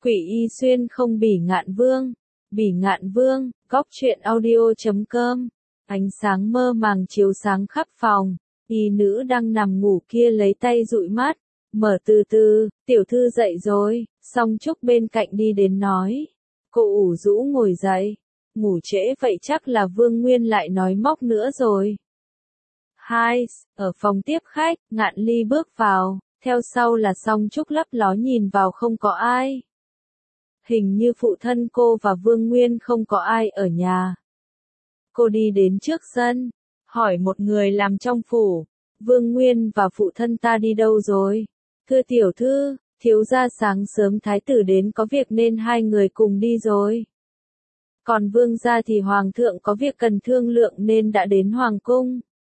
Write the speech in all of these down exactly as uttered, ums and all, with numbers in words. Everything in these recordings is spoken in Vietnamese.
Quỷ y xuyên không bỉ ngạn vương. Bỉ ngạn vương, góc truyện audio chấm com. Ánh sáng mơ màng chiếu sáng khắp phòng. Y nữ đang nằm ngủ kia lấy tay dụi mắt. Mở từ từ, tiểu thư dậy rồi. Song Trúc bên cạnh đi đến nói. Cô ủ rũ ngồi dậy. Ngủ trễ vậy chắc là Vương Nguyên lại nói móc nữa rồi. Hai, ở phòng tiếp khách, Ngạn Ly bước vào. Theo sau là Song Trúc lấp ló nhìn vào không có ai. Hình như phụ thân cô và Vương Nguyên không có ai ở nhà. Cô đi đến trước sân, hỏi một người làm trong phủ, Vương Nguyên và phụ thân ta đi đâu rồi? Thưa tiểu thư, thiếu gia sáng sớm thái tử đến có việc nên hai người cùng đi rồi. Còn Vương gia thì hoàng thượng có việc cần thương lượng nên đã đến hoàng cung.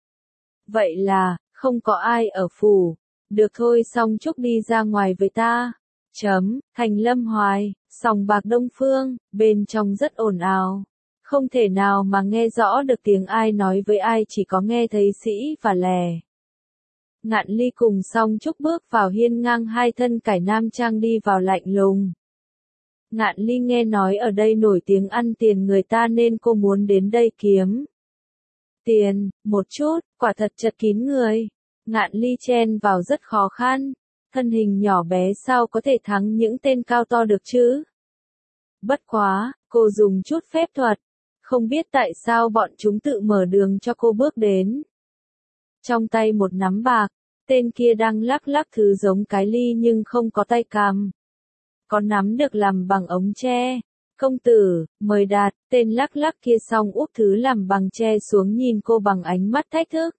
Vậy là, không có ai ở phủ. Được thôi, Song Trúc đi ra ngoài với ta. Chấm, Thành Lâm Hoài, sòng bạc Đông Phương, bên trong rất ồn ào. Không thể nào mà nghe rõ được tiếng ai nói với ai, chỉ có nghe thấy sĩ và lè. Ngạn Ly cùng Song Trúc bước vào hiên ngang, hai thân cải nam trang đi vào lạnh lùng. Ngạn Ly nghe nói ở đây nổi tiếng ăn tiền người ta nên cô muốn đến đây kiếm tiền, một chút, quả thật chật kín người. Ngạn Ly chen vào rất khó khăn. Thân hình nhỏ bé sao có thể thắng những tên cao to được chứ? Bất quá, cô dùng chút phép thuật. Không biết tại sao bọn chúng tự mở đường cho cô bước đến. Trong tay một nắm bạc, tên kia đang lắc lắc thứ giống cái ly nhưng không có tay cầm. Có nắm được làm bằng ống tre. Công tử, mời đạt, tên lắc lắc kia xong úp thứ làm bằng tre xuống nhìn cô bằng ánh mắt thách thức.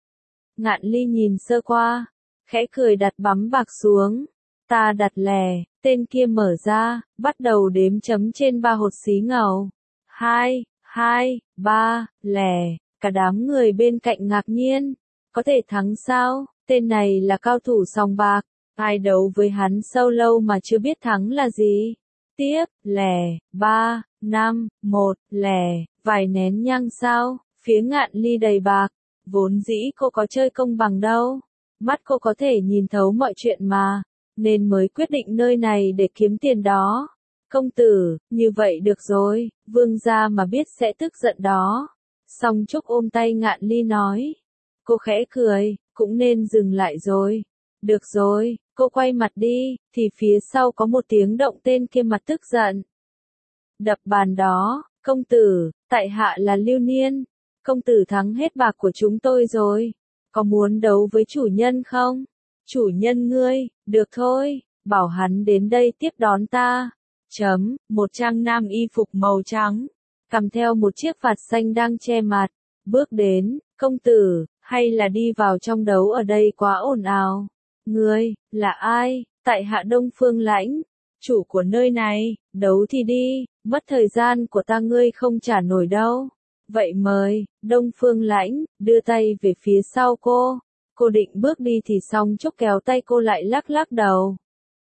Ngạn Ly nhìn sơ qua, khẽ cười đặt bắm bạc xuống. Ta đặt lè, tên kia mở ra, bắt đầu đếm chấm trên ba hột xí ngầu. Hai, hai, ba, lè, cả đám người bên cạnh ngạc nhiên. Có thể thắng sao, tên này là cao thủ sòng bạc, ai đấu với hắn sâu lâu mà chưa biết thắng là gì. Tiếp, lè, ba, năm, một, lè, vài nén nhang sao, phía Ngạn Ly đầy bạc. Vốn dĩ cô có chơi công bằng đâu. Mắt cô có thể nhìn thấu mọi chuyện mà. Nên mới quyết định nơi này để kiếm tiền đó. Công tử, như vậy được rồi, vương gia mà biết sẽ tức giận đó. Song Trúc ôm tay Ngạn Ly nói. Cô khẽ cười, cũng nên dừng lại rồi. Được rồi, cô quay mặt đi, thì phía sau có một tiếng động, tên kia mặt tức giận. Đập bàn đó, công tử, tại hạ là Lưu Niên. Công tử thắng hết bạc của chúng tôi rồi. Có muốn đấu với chủ nhân không? Chủ nhân ngươi, được thôi, bảo hắn đến đây tiếp đón ta. Chấm, một trang nam y phục màu trắng, cầm theo một chiếc vạt xanh đang che mặt. Bước đến, công tử, hay là đi vào trong đấu, ở đây quá ồn ào. Ngươi, là ai? Tại hạ Đông Phương Lãnh, chủ của nơi này, đấu thì đi, mất thời gian của ta ngươi không trả nổi đâu. Vậy mời, Đông Phương Lãnh, đưa tay về phía sau cô. Cô định bước đi thì Song Trúc kéo tay cô lại, lắc lắc đầu.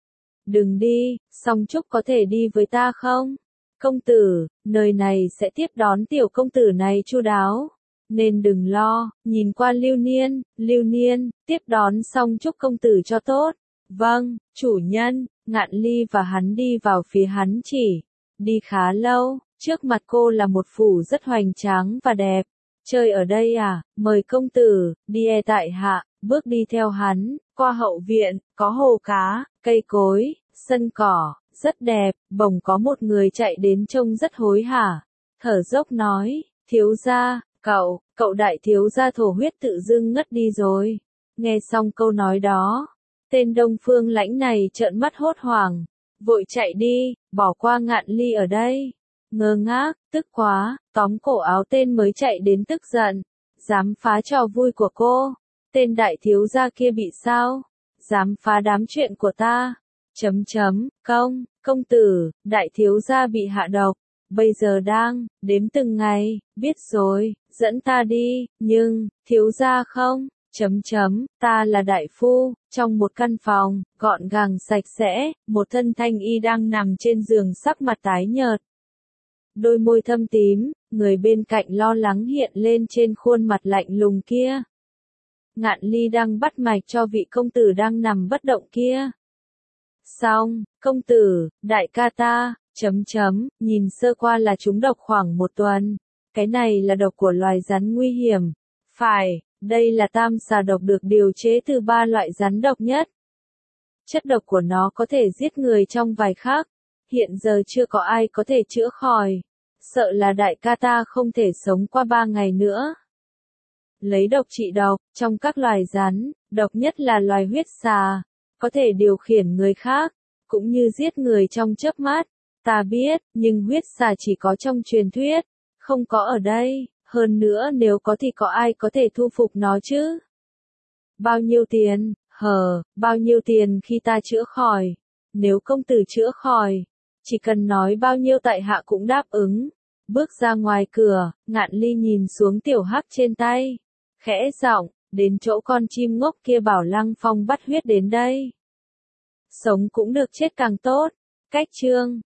Đừng đi, Song Trúc có thể đi với ta không? Công tử, nơi này sẽ tiếp đón tiểu công tử này chu đáo. Nên đừng lo, nhìn qua Lưu Niên, Lưu Niên, tiếp đón Song Trúc công tử cho tốt. Vâng, chủ nhân. Ngạn Ly và hắn đi vào phía hắn chỉ. Đi khá lâu. Trước mặt cô là một phủ rất hoành tráng và đẹp. Chơi ở đây à, mời công tử, đi e tại hạ, bước đi theo hắn, qua hậu viện, có hồ cá, cây cối, sân cỏ, rất đẹp, bỗng có một người chạy đến trông rất hối hả. Thở dốc nói, thiếu gia, cậu, cậu đại thiếu gia thổ huyết tự dưng ngất đi rồi. Nghe xong câu nói đó, tên Đông Phương Lãnh này trợn mắt hốt hoảng, vội chạy đi, bỏ qua Ngạn Ly ở đây. Ngơ ngác, tức quá, tóm cổ áo tên mới chạy đến tức giận. Dám phá trò vui của cô. Tên đại thiếu gia kia bị sao? Dám phá đám chuyện của ta. Chấm chấm, công, công tử, đại thiếu gia bị hạ độc. Bây giờ đang, đếm từng ngày, biết rồi, dẫn ta đi, nhưng, thiếu gia không? Chấm chấm, ta là đại phu, trong một căn phòng, gọn gàng sạch sẽ, một thân thanh y đang nằm trên giường sắc mặt tái nhợt. Đôi môi thâm tím, người bên cạnh lo lắng hiện lên trên khuôn mặt lạnh lùng kia. Ngạn Ly đang bắt mạch cho vị công tử đang nằm bất động kia. Xong, công tử, đại ca ta, chấm chấm, nhìn sơ qua là trúng độc khoảng một tuần. Cái này là độc của loài rắn nguy hiểm. Phải, đây là tam xà độc được điều chế từ ba loại rắn độc nhất. Chất độc của nó có thể giết người trong vài khắc. Hiện giờ chưa có ai có thể chữa khỏi. Sợ là đại ca ta không thể sống qua ba ngày nữa. Lấy độc trị độc, trong các loài rắn, độc nhất là loài huyết xà. Có thể điều khiển người khác, cũng như giết người trong chớp mắt. Ta biết, nhưng huyết xà chỉ có trong truyền thuyết, không có ở đây. Hơn nữa nếu có thì có ai có thể thu phục nó chứ? Bao nhiêu tiền? Hờ, bao nhiêu tiền khi ta chữa khỏi? Nếu công tử chữa khỏi, chỉ cần nói bao nhiêu tại hạ cũng đáp ứng. Bước ra ngoài cửa, Ngạn Ly nhìn xuống tiểu hắc trên tay. Khẽ giọng, đến chỗ con chim ngốc kia bảo Lăng Phong bắt huyết đến đây. Sống cũng được chết càng tốt. Cách chương